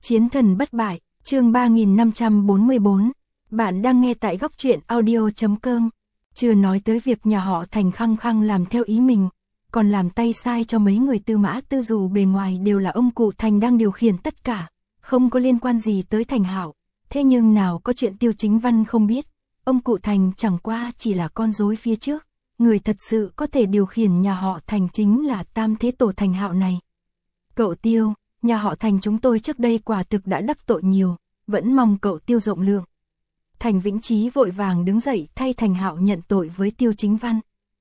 Chiến thần bất bại, chương 3544. Bạn đang nghe tại góc truyện audio.com. Chưa nói tới việc nhà họ Thành khăng khăng làm theo ý mình, còn làm tay sai cho mấy người Tư Mã Tư, dù bề ngoài đều là ông cụ Thành đang điều khiển tất cả, không có liên quan gì tới Thành Hạo. Thế nhưng nào có chuyện Tiêu Chính Văn không biết, ông cụ Thành chẳng qua chỉ là con rối phía trước, người thật sự có thể điều khiển nhà họ Thành chính là Tam Thế Tổ Thành Hạo này. Cậu Tiêu, nhà họ Thành chúng tôi trước đây quả thực đã đắc tội nhiều, vẫn mong cậu Tiêu rộng lượng. Thành Vĩnh Chí vội vàng đứng dậy thay Thành Hạo nhận tội với Tiêu Chính Văn.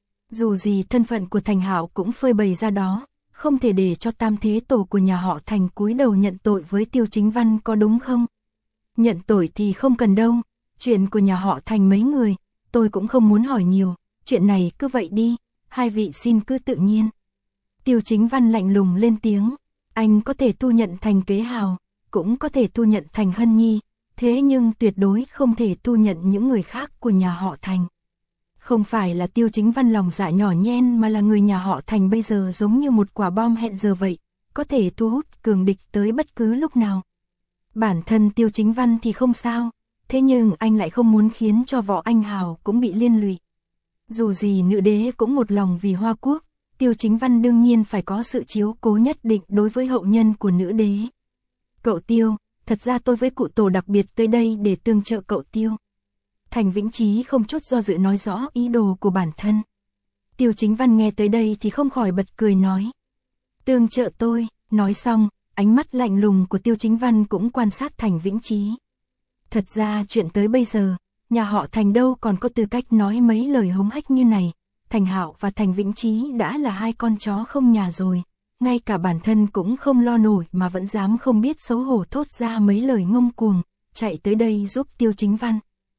Dù gì thân phận của Thành Hạo cũng phơi bày ra đó, không thể để cho Tam Thế Tổ của nhà họ Thành cúi đầu nhận tội với Tiêu Chính Văn, có đúng không? Nhận tội thì không cần đâu, chuyện của nhà họ Thành mấy người, tôi cũng không muốn hỏi nhiều, chuyện này cứ vậy đi, hai vị xin cứ tự nhiên. Tiêu Chính Văn lạnh lùng lên tiếng, anh có thể thu nhận Thành Kế Hào, cũng có thể thu nhận Thành Hân Nhi, thế nhưng tuyệt đối không thể thu nhận những người khác của nhà họ Thành. Không phải là Tiêu Chính Văn lòng dạ nhỏ nhen, mà là người nhà họ Thành bây giờ giống như một quả bom hẹn giờ vậy, có thể thu hút cường địch tới bất cứ lúc nào. Bản thân Tiêu Chính Văn thì không sao, thế nhưng anh lại không muốn khiến cho Võ Anh Hào cũng bị liên lụy. Dù gì nữ đế cũng một lòng vì Hoa Quốc, Tiêu Chính Văn đương nhiên phải có sự chiếu cố nhất định đối với hậu nhân của nữ đế. Cậu Tiêu, thật ra tôi với cụ Tổ đặc biệt tới đây để tương trợ cậu Tiêu. Thành Vĩnh Chí không chút do dự nói rõ ý đồ của bản thân. Tiêu Chính Văn nghe tới đây thì không khỏi bật cười nói. Tương trợ tôi, nói xong, ánh mắt lạnh lùng của Tiêu Chính Văn cũng quan sát Thành Vĩnh Chí. Thật ra chuyện tới bây giờ, nhà họ Thành đâu còn có tư cách nói mấy lời hống hách như này. Thành Hạo và Thành Vĩnh Chí đã là hai con chó không nhà rồi, ngay cả bản thân cũng không lo nổi mà vẫn dám không biết xấu hổ thốt ra mấy lời ngông cuồng, chạy tới đây giúp Tiêu Chính Văn.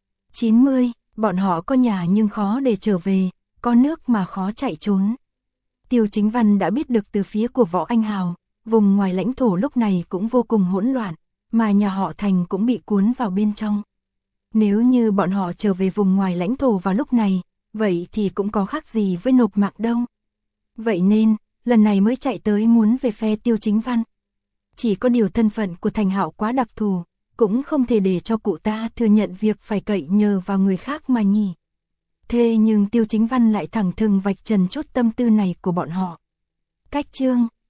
90, bọn họ có nhà nhưng khó để trở về, có nước mà khó chạy trốn. Tiêu Chính Văn đã biết được từ phía của Võ Anh Hào, vùng ngoài lãnh thổ lúc này cũng vô cùng hỗn loạn, mà nhà họ Thành cũng bị cuốn vào bên trong. Nếu như bọn họ trở về vùng ngoài lãnh thổ vào lúc này, vậy thì cũng có khác gì với nộp mạng đâu. Vậy nên, lần này mới chạy tới muốn về phe Tiêu Chính Văn. Chỉ có điều thân phận của Thành Hạo quá đặc thù, cũng không thể để cho cụ ta thừa nhận việc phải cậy nhờ vào người khác mà nhỉ. Thế nhưng Tiêu Chính Văn lại thẳng thừng vạch trần chút tâm tư này của bọn họ. Cách chương,